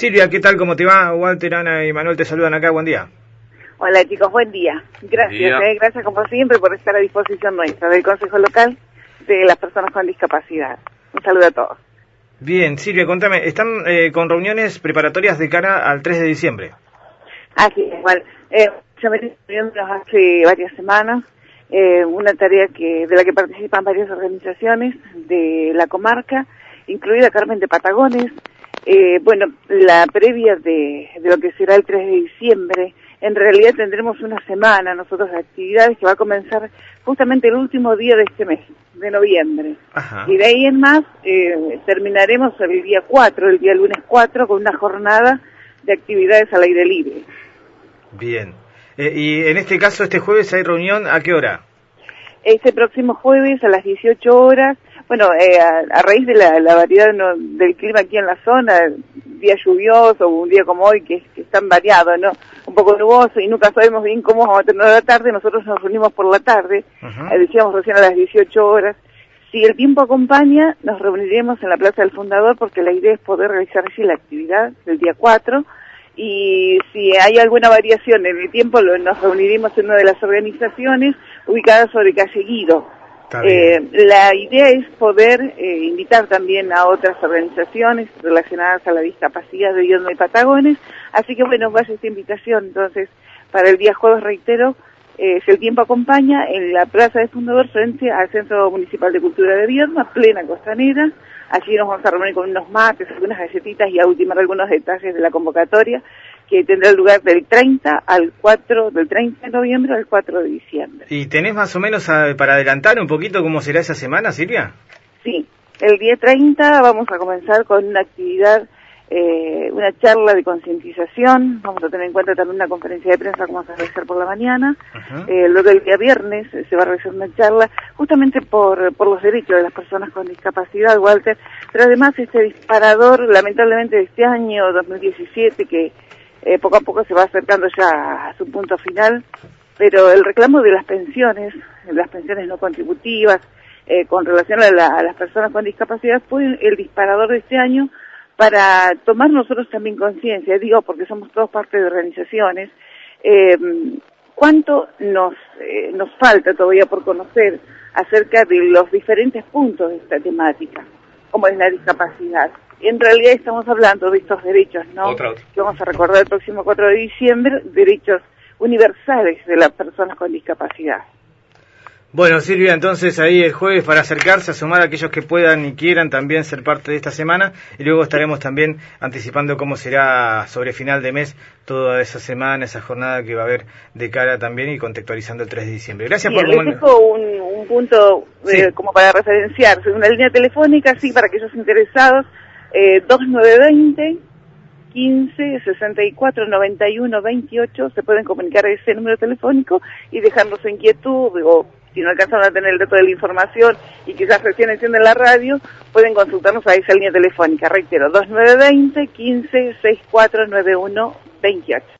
Silvia, ¿qué tal? ¿Cómo te va? Walter, Ana y Manuel te saludan acá, buen día. Hola chicos, buen día. Gracias, gracias como siempre por estar a disposición nuestra del Consejo Local de las Personas con Discapacidad. Un saludo a todos. Bien, Silvia, contame, ¿están con reuniones preparatorias de cara al 3 de diciembre? Así es, igual. Ya venimos reuniéndonos hace varias semanas, una tarea de la que participan varias organizaciones de la comarca, incluida Carmen de Patagones. Bueno, la previa de lo que será el 3 de diciembre, en realidad tendremos una semana nosotros de actividades que va a comenzar justamente el último día de este mes, de noviembre. Ajá. Y de ahí en más terminaremos el día 4, el día lunes 4, con una jornada de actividades al aire libre. Bien. Y en este caso, este jueves hay reunión, ¿a qué hora? Este próximo jueves a las 18 horas, bueno, a raíz de la variedad del clima aquí en la zona, día lluvioso, un día como hoy que es tan variado, ¿no? Un poco nuboso y nunca sabemos bien cómo vamos a tener la tarde, nosotros nos reunimos por la tarde, decíamos recién a las 18 horas. Si el tiempo acompaña, nos reuniremos en la Plaza del Fundador porque la idea es poder realizar allí la actividad del día 4. Y si hay alguna variación en el tiempo, nos reuniremos en una de las organizaciones ubicadas sobre calle Guido. La idea es poder invitar también a otras organizaciones relacionadas a la discapacidad de Viedma y Patagones, así que bueno, vaya esta invitación entonces para el día jueves, reitero, si el tiempo acompaña, en la Plaza del Fundador frente al Centro Municipal de Cultura de Viedma, plena Costanera. Allí nos vamos a reunir con unos mates, algunas galletitas y a ultimar algunos detalles de la convocatoria que tendrá lugar del 30 de noviembre al 4 de diciembre. ¿Y tenés más o menos para adelantar un poquito cómo será esa semana, Silvia? Sí, el día 30 vamos a comenzar con una actividad, una charla de concientización. Vamos a tener en cuenta también una conferencia de prensa que vamos a realizar por la mañana. Luego el día viernes se va a realizar una charla justamente por los derechos de las personas con discapacidad, Walter, pero además este disparador, lamentablemente de este año 2017, que poco a poco se va acercando ya a su punto final, pero el reclamo de las pensiones no contributivas, con relación a las personas con discapacidad, fue el disparador de este año para tomar nosotros también conciencia, digo porque somos todos parte de organizaciones, cuánto nos falta todavía por conocer acerca de los diferentes puntos de esta temática, como es la discapacidad. En realidad estamos hablando de estos derechos, ¿no? Que vamos a recordar el próximo 4 de diciembre, derechos universales de las personas con discapacidad. Bueno, Silvia, entonces ahí el jueves para acercarse, a sumar a aquellos que puedan y quieran también ser parte de esta semana, y luego estaremos también anticipando cómo será sobre final de mes toda esa semana, esa jornada que va a haber de cara también y contextualizando el 3 de diciembre. Gracias por les dejo un punto como para referenciarse, una línea telefónica, sí, para aquellos interesados, 2920 15 64 91 28, se pueden comunicar a ese número telefónico y dejarnos su inquietud, o si no alcanzan a tener el dato de la información y quizás recién encienden la radio, pueden consultarnos a esa línea telefónica, reitero, 2920 15 64 91 28.